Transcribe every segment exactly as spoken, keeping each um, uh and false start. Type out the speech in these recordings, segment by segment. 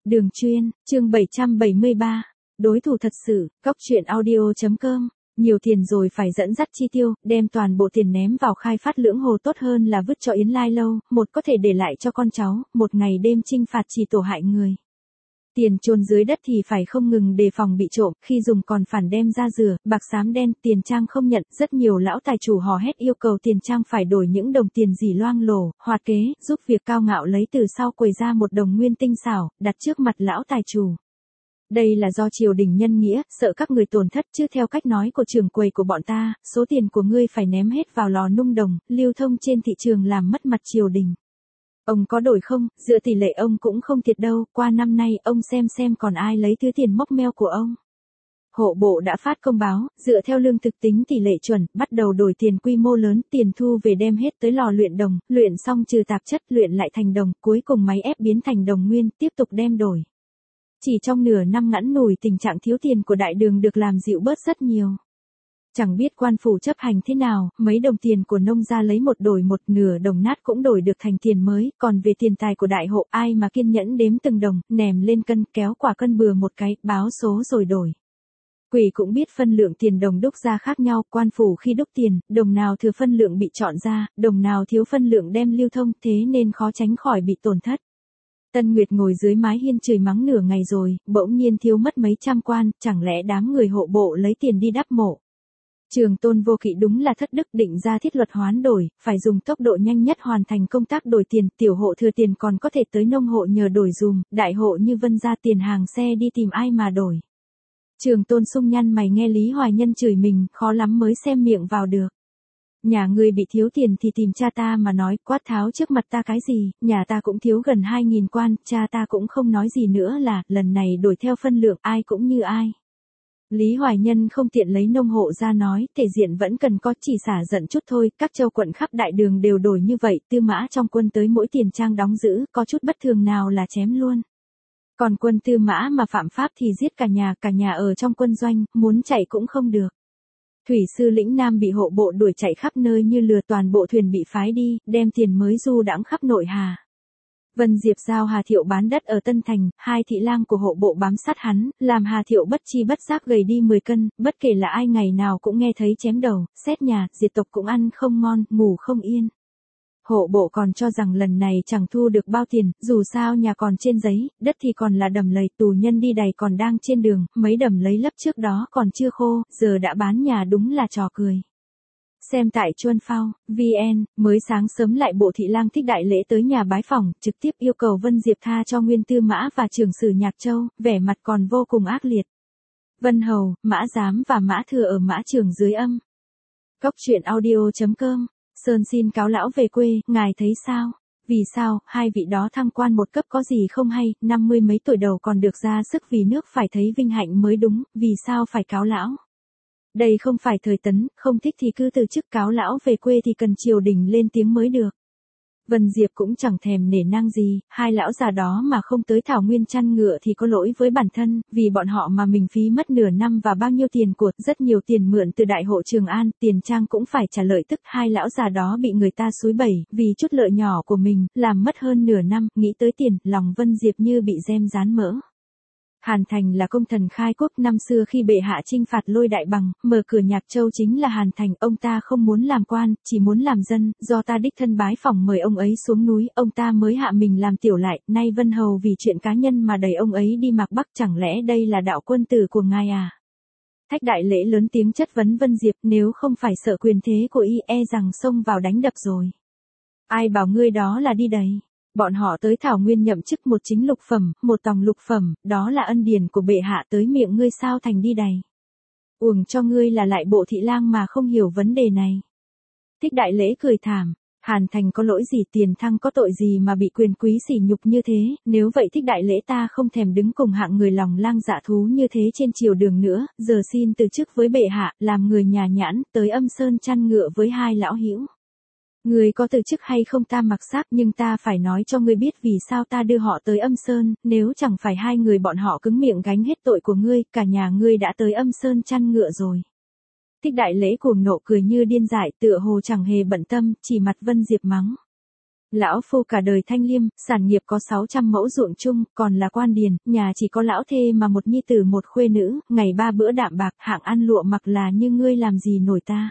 Đường chuyên, chương bảy trăm bảy mươi ba. Đối thủ thật sự, cóc truyện audio chấm com. Nhiều tiền rồi phải dẫn dắt chi tiêu, đem toàn bộ tiền ném vào khai phát lưỡng hồ tốt hơn là vứt cho Yến Lai Lâu, một có thể để lại cho con cháu, một ngày đêm chinh phạt chỉ tổ hại người. Tiền chôn dưới đất thì phải không ngừng đề phòng bị trộm, khi dùng còn phản đem ra rửa, bạc xám đen, tiền trang không nhận, rất nhiều lão tài chủ hò hét yêu cầu tiền trang phải đổi những đồng tiền dỉ loang lổ, hoạt kế, giúp việc cao ngạo lấy từ sau quầy ra một đồng nguyên tinh xảo, đặt trước mặt lão tài chủ. Đây là do triều đình nhân nghĩa, sợ các người tổn thất chứ theo cách nói của trưởng quầy của bọn ta, số tiền của ngươi phải ném hết vào lò nung đồng, lưu thông trên thị trường làm mất mặt triều đình. Ông có đổi không, dựa tỷ lệ ông cũng không thiệt đâu, qua năm nay ông xem xem còn ai lấy thứ tiền móc meo của ông. Hộ bộ đã phát công báo, dựa theo lương thực tính tỷ lệ chuẩn, bắt đầu đổi tiền quy mô lớn, tiền thu về đem hết tới lò luyện đồng, luyện xong trừ tạp chất luyện lại thành đồng, cuối cùng máy ép biến thành đồng nguyên, tiếp tục đem đổi. Chỉ trong nửa năm ngắn ngủi tình trạng thiếu tiền của đại đường được làm dịu bớt rất nhiều. Chẳng biết quan phủ chấp hành thế nào, mấy đồng tiền của nông gia lấy một đổi một, nửa đồng nát cũng đổi được thành tiền mới, còn về tiền tài của đại hộ ai mà kiên nhẫn đếm từng đồng, nèm lên cân, kéo quả cân bừa một cái, báo số rồi đổi. Quỷ cũng biết phân lượng tiền đồng đúc ra khác nhau, quan phủ khi đúc tiền, đồng nào thừa phân lượng bị chọn ra, đồng nào thiếu phân lượng đem lưu thông, thế nên khó tránh khỏi bị tổn thất. Tân Nguyệt ngồi dưới mái hiên chửi mắng nửa ngày rồi, bỗng nhiên thiếu mất mấy trăm quan, chẳng lẽ đám người hộ bộ lấy tiền đi đắp mộ. Trường Tôn Vô Kỵ đúng là thất đức, định ra thiết luật hoán đổi, phải dùng tốc độ nhanh nhất hoàn thành công tác đổi tiền, tiểu hộ thừa tiền còn có thể tới nông hộ nhờ đổi dùm, đại hộ như Vân ra tiền hàng xe đi tìm ai mà đổi. Trường Tôn sung nhăn mày nghe Lý Hoài Nhân chửi mình, khó lắm mới xem miệng vào được. Nhà ngươi bị thiếu tiền thì tìm cha ta mà nói, quát tháo trước mặt ta cái gì, nhà ta cũng thiếu gần hai nghìn quan, cha ta cũng không nói gì nữa là, lần này đổi theo phân lượng, ai cũng như ai. Lý Hoài Nhân không tiện lấy nông hộ ra nói, thể diện vẫn cần có, chỉ xả giận chút thôi, các châu quận khắp đại đường đều đổi như vậy, tư mã trong quân tới mỗi tiền trang đóng giữ, có chút bất thường nào là chém luôn. Còn quân tư mã mà phạm pháp thì giết cả nhà, cả nhà ở trong quân doanh, muốn chạy cũng không được. Thủy sư lĩnh Nam bị hộ bộ đuổi chạy khắp nơi như lừa, toàn bộ thuyền bị phái đi, đem tiền mới du đãng khắp nội Hà. Vân Diệp giao Hà Thiệu bán đất ở Tân Thành, hai thị lang của hộ bộ bám sát hắn, làm Hà Thiệu bất chi bất giác gầy đi mười cân, bất kể là ai ngày nào cũng nghe thấy chém đầu, xét nhà, diệt tộc cũng ăn không ngon, ngủ không yên. Hộ bộ còn cho rằng lần này chẳng thu được bao tiền, dù sao nhà còn trên giấy, đất thì còn là đầm lầy, tù nhân đi đày còn đang trên đường, mấy đầm lấy lấp trước đó còn chưa khô, giờ đã bán nhà đúng là trò cười. Xem tại Chuân Phao, vê en, mới sáng sớm lại bộ thị lang Thích Đại Lễ tới nhà bái phỏng, trực tiếp yêu cầu Vân Diệp tha cho Nguyên Tư Mã và trưởng sử Nhạc Châu, vẻ mặt còn vô cùng ác liệt. Vân Hầu, Mã Giám và Mã Thừa ở Mã Trường dưới âm. Cóc truyện audio chấm com. Sơn xin cáo lão về quê, ngài thấy sao? Vì sao, hai vị đó thăng quan một cấp có gì không hay, năm mươi mấy tuổi đầu còn được ra sức vì nước phải thấy vinh hạnh mới đúng, vì sao phải cáo lão? Đây không phải thời Tấn, không thích thì cứ từ chức, cáo lão về quê thì cần triều đình lên tiếng mới được. Vân Diệp cũng chẳng thèm nể nang gì, hai lão già đó mà không tới Thảo Nguyên chăn ngựa thì có lỗi với bản thân, vì bọn họ mà mình phí mất nửa năm và bao nhiêu tiền của, rất nhiều tiền mượn từ đại hộ Trường An, tiền trang cũng phải trả lợi tức, hai lão già đó bị người ta xúi bẩy, vì chút lợi nhỏ của mình, làm mất hơn nửa năm, nghĩ tới tiền, lòng Vân Diệp như bị gem dán mỡ. Hàn Thành là công thần khai quốc, năm xưa khi bệ hạ chinh phạt Lôi Đại Bằng, mở cửa Nhạc Châu chính là Hàn Thành, ông ta không muốn làm quan, chỉ muốn làm dân, do ta đích thân bái phỏng mời ông ấy xuống núi, ông ta mới hạ mình làm tiểu lại, nay Vân Hầu vì chuyện cá nhân mà đẩy ông ấy đi Mạc Bắc, chẳng lẽ đây là đạo quân tử của ngài à? Thách Đại Lễ lớn tiếng chất vấn Vân Diệp, nếu không phải sợ quyền thế của y e rằng xông vào đánh đập rồi. Ai bảo ngươi đó là đi đầy? Bọn họ tới Thảo Nguyên nhậm chức một chính lục phẩm, một tòng lục phẩm, đó là ân điển của bệ hạ, tới miệng ngươi sao thành đi đầy. Uổng cho ngươi là lại bộ thị lang mà không hiểu vấn đề này. Thích Đại Lễ cười thảm, Hàn Thành có lỗi gì, tiền thăng có tội gì mà bị quyền quý sỉ nhục như thế, nếu vậy Thích Đại Lễ ta không thèm đứng cùng hạng người lòng lang dạ thú như thế trên triều đường nữa, giờ xin từ chức với bệ hạ, làm người nhà nhãn, tới Âm Sơn chăn ngựa với hai lão hữu. Ngươi có từ chức hay không ta mặc xác, nhưng ta phải nói cho ngươi biết vì sao ta đưa họ tới Âm Sơn, nếu chẳng phải hai người bọn họ cứng miệng gánh hết tội của ngươi, cả nhà ngươi đã tới Âm Sơn chăn ngựa rồi. Thích Đại Lễ cuồng nộ cười như điên dại, tựa hồ chẳng hề bận tâm, chỉ mặt Vân Diệp mắng. Lão phu cả đời thanh liêm, sản nghiệp có sáu trăm mẫu ruộng chung, còn là quan điền, nhà chỉ có lão thê mà một nhi tử một khuê nữ, ngày ba bữa đạm bạc, hạng ăn lụa mặc là như ngươi làm gì nổi ta.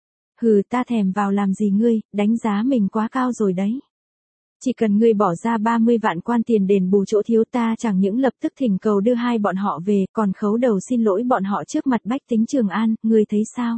Hừ, ta thèm vào làm gì ngươi, đánh giá mình quá cao rồi đấy. Chỉ cần ngươi bỏ ra ba mươi vạn quan tiền đền bù chỗ thiếu ta chẳng những lập tức thỉnh cầu đưa hai bọn họ về, còn khấu đầu xin lỗi bọn họ trước mặt bách tính Trường An, ngươi thấy sao?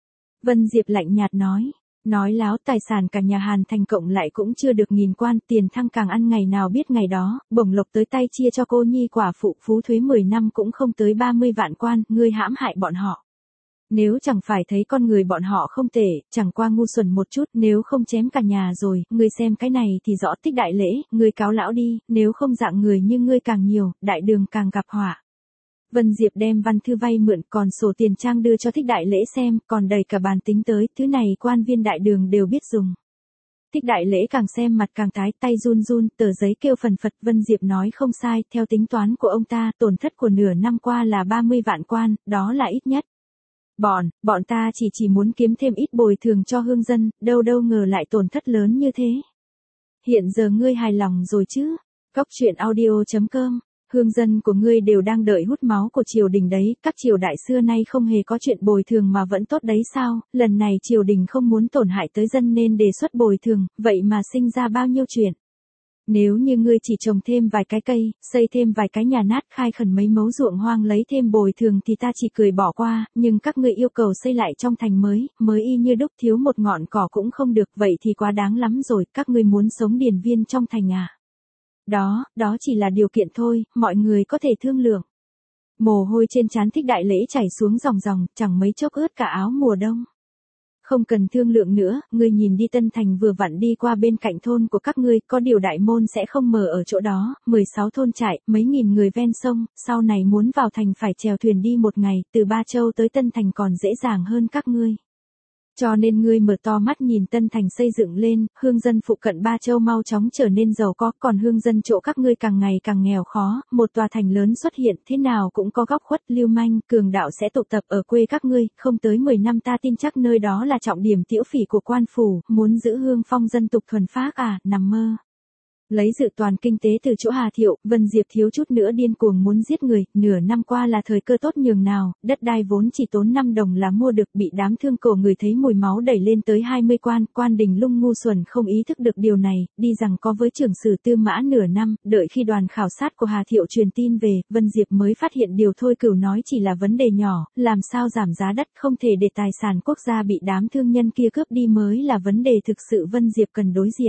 Vân Diệp lạnh nhạt nói. Nói láo, tài sản cả nhà Hàn Thành cộng lại cũng chưa được nghìn quan, tiền thăng càng ăn ngày nào biết ngày đó, bổng lộc tới tay chia cho cô nhi quả phụ phú thuế mười năm cũng không tới ba mươi vạn quan, ngươi hãm hại bọn họ. Nếu chẳng phải thấy con người bọn họ không tệ, chẳng qua ngu xuẩn một chút, nếu không chém cả nhà rồi, ngươi xem cái này thì rõ Tích Đại Lễ, ngươi cáo lão đi, nếu không dạng người như ngươi càng nhiều, đại đường càng gặp họa. Vân Diệp đem văn thư vay mượn còn sổ tiền trang đưa cho Thích Đại Lễ xem, còn đầy cả bàn tính tới, thứ này quan viên đại đường đều biết dùng. Thích Đại Lễ càng xem mặt càng tái, tay run run, tờ giấy kêu phần phật. Vân Diệp nói không sai, theo tính toán của ông ta, tổn thất của nửa năm qua là ba mươi vạn quan, đó là ít nhất. Bọn, bọn ta chỉ chỉ muốn kiếm thêm ít bồi thường cho hương dân, đâu đâu ngờ lại tổn thất lớn như thế. Hiện giờ ngươi hài lòng rồi chứ? Cóc truyện audio chấm com. Hương dân của ngươi đều đang đợi hút máu của triều đình đấy, các triều đại xưa nay không hề có chuyện bồi thường mà vẫn tốt đấy sao, lần này triều đình không muốn tổn hại tới dân nên đề xuất bồi thường, vậy mà sinh ra bao nhiêu chuyện. Nếu như ngươi chỉ trồng thêm vài cái cây, xây thêm vài cái nhà nát, khai khẩn mấy mấu ruộng hoang lấy thêm bồi thường thì ta chỉ cười bỏ qua, nhưng các ngươi yêu cầu xây lại trong thành mới, mới y như đúc thiếu một ngọn cỏ cũng không được, vậy thì quá đáng lắm rồi, các ngươi muốn sống điền viên trong thành à. Đó, đó chỉ là điều kiện thôi, mọi người có thể thương lượng. Mồ hôi trên trán Thích Đại Lễ chảy xuống ròng ròng, chẳng mấy chốc ướt cả áo mùa đông. Không cần thương lượng nữa, ngươi nhìn đi, Tân Thành vừa vặn đi qua bên cạnh thôn của các ngươi, có điều đại môn sẽ không mở ở chỗ đó, mười sáu thôn trại, mấy nghìn người ven sông, sau này muốn vào thành phải chèo thuyền đi một ngày, từ Ba Châu tới Tân Thành còn dễ dàng hơn các ngươi. Cho nên ngươi mở to mắt nhìn Tân Thành xây dựng lên, hương dân phụ cận Ba Châu mau chóng trở nên giàu có, còn hương dân chỗ các ngươi càng ngày càng nghèo khó, một tòa thành lớn xuất hiện, thế nào cũng có góc khuất, lưu manh, cường đạo sẽ tụ tập ở quê các ngươi, không tới mười năm ta tin chắc nơi đó là trọng điểm tiễu phỉ của quan phủ, muốn giữ hương phong dân tục thuần phác à, nằm mơ. Lấy dự toàn kinh tế từ chỗ Hà Thiệu, Vân Diệp thiếu chút nữa điên cuồng muốn giết người, nửa năm qua là thời cơ tốt nhường nào, đất đai vốn chỉ tốn năm đồng là mua được, bị đám thương cổ người thấy mùi máu đẩy lên tới hai mươi quan, quan Đình Lung ngu xuẩn không ý thức được điều này, đi rằng có với trưởng sử Tư Mã nửa năm, đợi khi đoàn khảo sát của Hà Thiệu truyền tin về, Vân Diệp mới phát hiện điều thôi cửu nói chỉ là vấn đề nhỏ, làm sao giảm giá đất không thể để tài sản quốc gia bị đám thương nhân kia cướp đi mới là vấn đề thực sự Vân Diệp cần đối diện.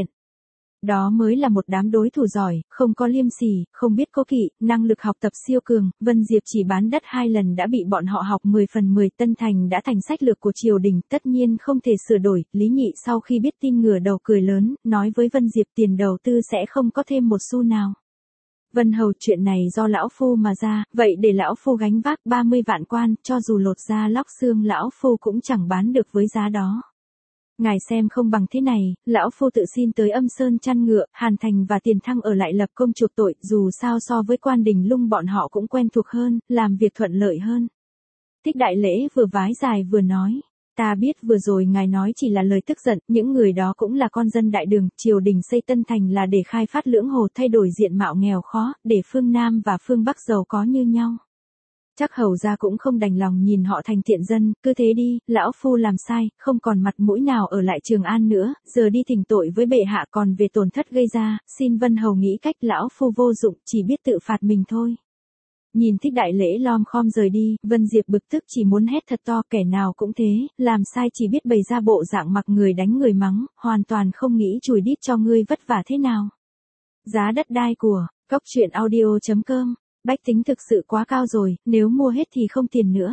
Đó mới là một đám đối thủ giỏi, không có liêm sỉ, không biết cố kỵ, năng lực học tập siêu cường, Vân Diệp chỉ bán đất hai lần đã bị bọn họ học mười phần mười, Tân Thành đã thành sách lược của triều đình, tất nhiên không thể sửa đổi, Lý Nhị sau khi biết tin ngửa đầu cười lớn, nói với Vân Diệp tiền đầu tư sẽ không có thêm một xu nào. Vân Hầu, chuyện này do lão phu mà ra, vậy để lão phu gánh vác ba mươi vạn quan, cho dù lột da lóc xương lão phu cũng chẳng bán được với giá đó. Ngài xem không bằng thế này, lão phu tự xin tới Âm Sơn chăn ngựa, Hàn Thành và Tiền Thăng ở lại lập công chuộc tội, dù sao so với quan Đình Lung bọn họ cũng quen thuộc hơn, làm việc thuận lợi hơn. Thích Đại Lễ vừa vái dài vừa nói, ta biết vừa rồi ngài nói chỉ là lời tức giận, những người đó cũng là con dân đại đường, triều đình xây Tân Thành là để khai phát lưỡng hồ, thay đổi diện mạo nghèo khó, để phương Nam và phương Bắc giàu có như nhau. Chắc hầu ra cũng không đành lòng nhìn họ thành tiện dân, cứ thế đi, lão phu làm sai, không còn mặt mũi nào ở lại Trường An nữa, giờ đi thỉnh tội với bệ hạ, còn về tổn thất gây ra, xin Vân Hầu nghĩ cách, lão phu vô dụng, chỉ biết tự phạt mình thôi. Nhìn Thích Đại Lễ lom khom rời đi, Vân Diệp bực tức chỉ muốn hét thật to, kẻ nào cũng thế, làm sai chỉ biết bày ra bộ dạng mặc người đánh người mắng, hoàn toàn không nghĩ chùi đít cho ngươi vất vả thế nào. Giá đất đai của cóc truyện audio chấm com. Bách tính thực sự quá cao rồi, nếu mua hết thì không tiền nữa.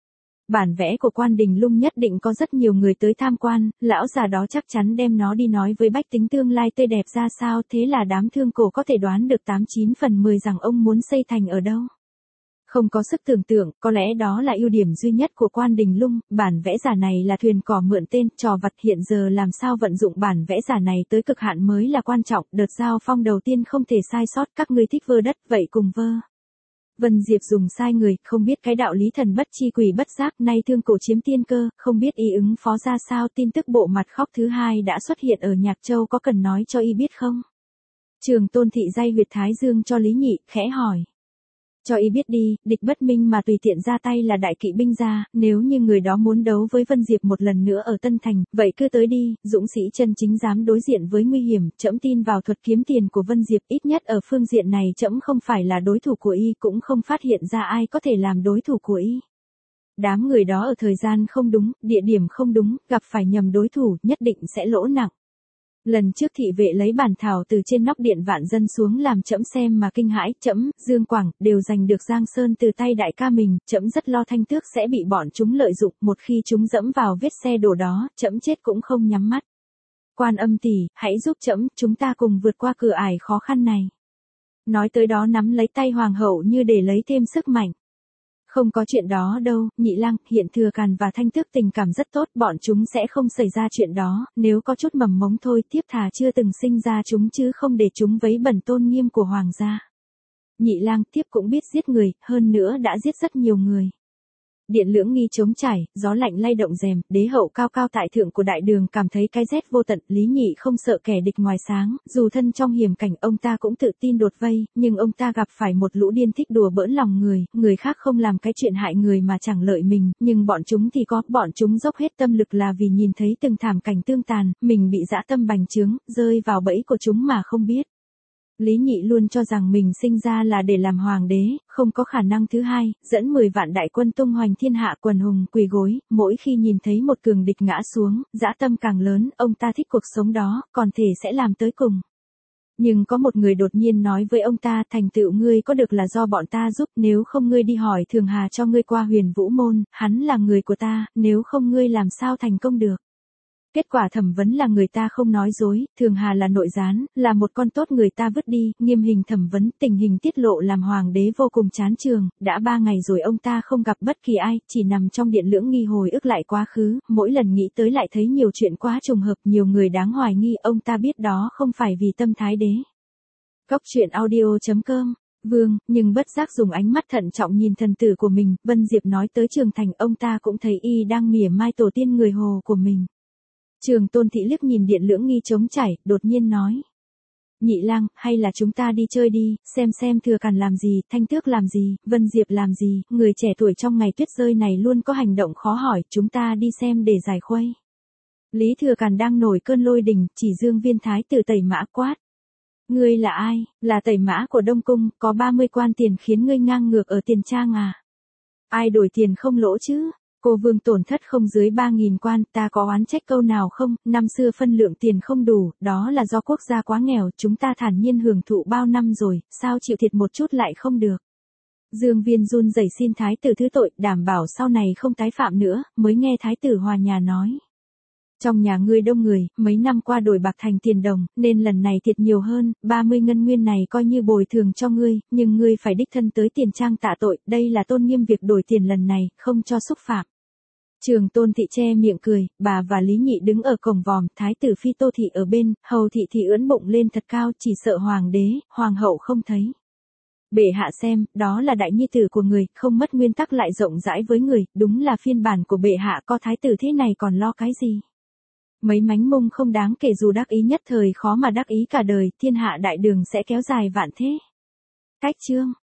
Bản vẽ của quan Đình Lung nhất định có rất nhiều người tới tham quan, lão già đó chắc chắn đem nó đi nói với bách tính tương lai tươi đẹp ra sao, thế là đám thương cổ có thể đoán được tám chín phần mười rằng ông muốn xây thành ở đâu. Không có sức tưởng tượng, có lẽ đó là ưu điểm duy nhất của quan Đình Lung, bản vẽ giả này là thuyền cỏ mượn tên, trò vặt, hiện giờ làm sao vận dụng bản vẽ giả này tới cực hạn mới là quan trọng, đợt giao phong đầu tiên không thể sai sót, các ngươi thích vơ đất, vậy cùng vơ. Vân Diệp dùng sai người, không biết cái đạo lý thần bất chi quỷ bất giác, nay thương cổ chiếm tiên cơ, không biết y ứng phó ra sao. Tin tức bộ mặt khóc thứ hai đã xuất hiện ở Nhạc Châu, có cần nói cho y biết không? Trường Tôn thị day huyệt thái dương cho Lý Nhị, khẽ hỏi. Cho y biết đi, địch bất minh mà tùy tiện ra tay là đại kỵ binh gia, nếu như người đó muốn đấu với Vân Diệp một lần nữa ở Tân Thành, vậy cứ tới đi, dũng sĩ chân chính dám đối diện với nguy hiểm, trẫm tin vào thuật kiếm tiền của Vân Diệp, ít nhất ở phương diện này trẫm không phải là đối thủ của y, cũng không phát hiện ra ai có thể làm đối thủ của y. Đám người đó ở thời gian không đúng, địa điểm không đúng, gặp phải nhầm đối thủ, nhất định sẽ lỗ nặng. Lần trước thị vệ lấy bản thảo từ trên nóc điện vạn dân xuống làm trẫm xem mà kinh hãi, trẫm, Dương Quảng, đều giành được Giang Sơn từ tay đại ca mình, trẫm rất lo Thanh Tước sẽ bị bọn chúng lợi dụng, một khi chúng dẫm vào vết xe đổ đó, trẫm chết cũng không nhắm mắt. Quan Âm tỷ, hãy giúp trẫm, chúng ta cùng vượt qua cửa ải khó khăn này. Nói tới đó nắm lấy tay hoàng hậu như để lấy thêm sức mạnh. Không có chuyện đó đâu, Nhị Lang, hiện Thừa Càn và Thanh Tước tình cảm rất tốt, bọn chúng sẽ không xảy ra chuyện đó, nếu có chút mầm mống thôi, tiếp thà chưa từng sinh ra chúng chứ không để chúng vấy bẩn tôn nghiêm của hoàng gia. Nhị Lang tiếp cũng biết giết người, hơn nữa đã giết rất nhiều người. Điện lưỡng nghi trống trải, gió lạnh lay động rèm, đế hậu cao cao tại thượng của đại đường cảm thấy cái rét vô tận, Lý Nhị không sợ kẻ địch ngoài sáng, dù thân trong hiểm cảnh ông ta cũng tự tin đột vây, nhưng ông ta gặp phải một lũ điên thích đùa bỡn lòng người, người khác không làm cái chuyện hại người mà chẳng lợi mình, nhưng bọn chúng thì có, bọn chúng dốc hết tâm lực là vì nhìn thấy từng thảm cảnh tương tàn, mình bị dã tâm bành trướng, rơi vào bẫy của chúng mà không biết. Lý Nhị luôn cho rằng mình sinh ra là để làm hoàng đế, không có khả năng thứ hai, dẫn mười vạn đại quân tung hoành thiên hạ, quần hùng quỳ gối, mỗi khi nhìn thấy một cường địch ngã xuống, dã tâm càng lớn, ông ta thích cuộc sống đó, còn thể sẽ làm tới cùng. Nhưng có một người đột nhiên nói với ông ta, thành tựu ngươi có được là do bọn ta giúp, nếu không ngươi đi hỏi Thường Hà cho ngươi qua Huyền Vũ môn, hắn là người của ta, nếu không ngươi làm sao thành công được. Kết quả thẩm vấn là người ta không nói dối, Thường Hà là nội gián, là một con tốt người ta vứt đi, nghiêm hình thẩm vấn, tình hình tiết lộ làm hoàng đế vô cùng chán trường, đã ba ngày rồi ông ta không gặp bất kỳ ai, chỉ nằm trong điện lưỡng nghi hồi ức lại quá khứ, mỗi lần nghĩ tới lại thấy nhiều chuyện quá trùng hợp, nhiều người đáng hoài nghi, ông ta biết đó không phải vì tâm thái đế. Cốc truyện audio chấm com Vương, nhưng bất giác dùng ánh mắt thận trọng nhìn thần tử của mình, Vân Diệp nói tới Trường Thành, ông ta cũng thấy y đang mỉa mai tổ tiên người Hồ của mình. Trường Tôn thị liếc nhìn điện lưỡng nghi trống chảy, đột nhiên nói. Nhị Lang, hay là chúng ta đi chơi đi, xem xem Thừa Càn làm gì, Thanh Tước làm gì, Vân Diệp làm gì, người trẻ tuổi trong ngày tuyết rơi này luôn có hành động khó hỏi, chúng ta đi xem để giải khuây. Lý Thừa Càn đang nổi cơn lôi đình, chỉ Dương Viên thái tử Tẩy Mã quát. Ngươi là ai, là Tẩy Mã của Đông Cung, có ba mươi quan tiền khiến ngươi ngang ngược ở tiền trang à? Ai đổi tiền không lỗ chứ? Cô Vương tổn thất không dưới ba nghìn quan, ta có oán trách câu nào không, năm xưa phân lượng tiền không đủ, đó là do quốc gia quá nghèo, chúng ta thản nhiên hưởng thụ bao năm rồi, sao chịu thiệt một chút lại không được. Dương Viên run rẩy xin thái tử thứ tội, đảm bảo sau này không tái phạm nữa, mới nghe thái tử hòa nhà nói. Trong nhà ngươi đông người, mấy năm qua đổi bạc thành tiền đồng, nên lần này thiệt nhiều hơn, ba mươi ngân nguyên này coi như bồi thường cho ngươi, nhưng ngươi phải đích thân tới tiền trang tạ tội, đây là tôn nghiêm việc đổi tiền lần này, không cho xúc phạm. Trường Tôn thị che miệng cười, bà và Lý Nhị đứng ở cổng vòm, thái tử Phi Tô thị ở bên, hầu thị thì ưỡn bụng lên thật cao, chỉ sợ hoàng đế, hoàng hậu không thấy. Bệ hạ xem, đó là đại nhi tử của người, không mất nguyên tắc lại rộng rãi với người, đúng là phiên bản của bệ hạ, có thái tử thế này còn lo cái gì. Mấy mánh mông không đáng kể, dù đắc ý nhất thời khó mà đắc ý cả đời, thiên hạ đại đường sẽ kéo dài vạn thế. Cách chương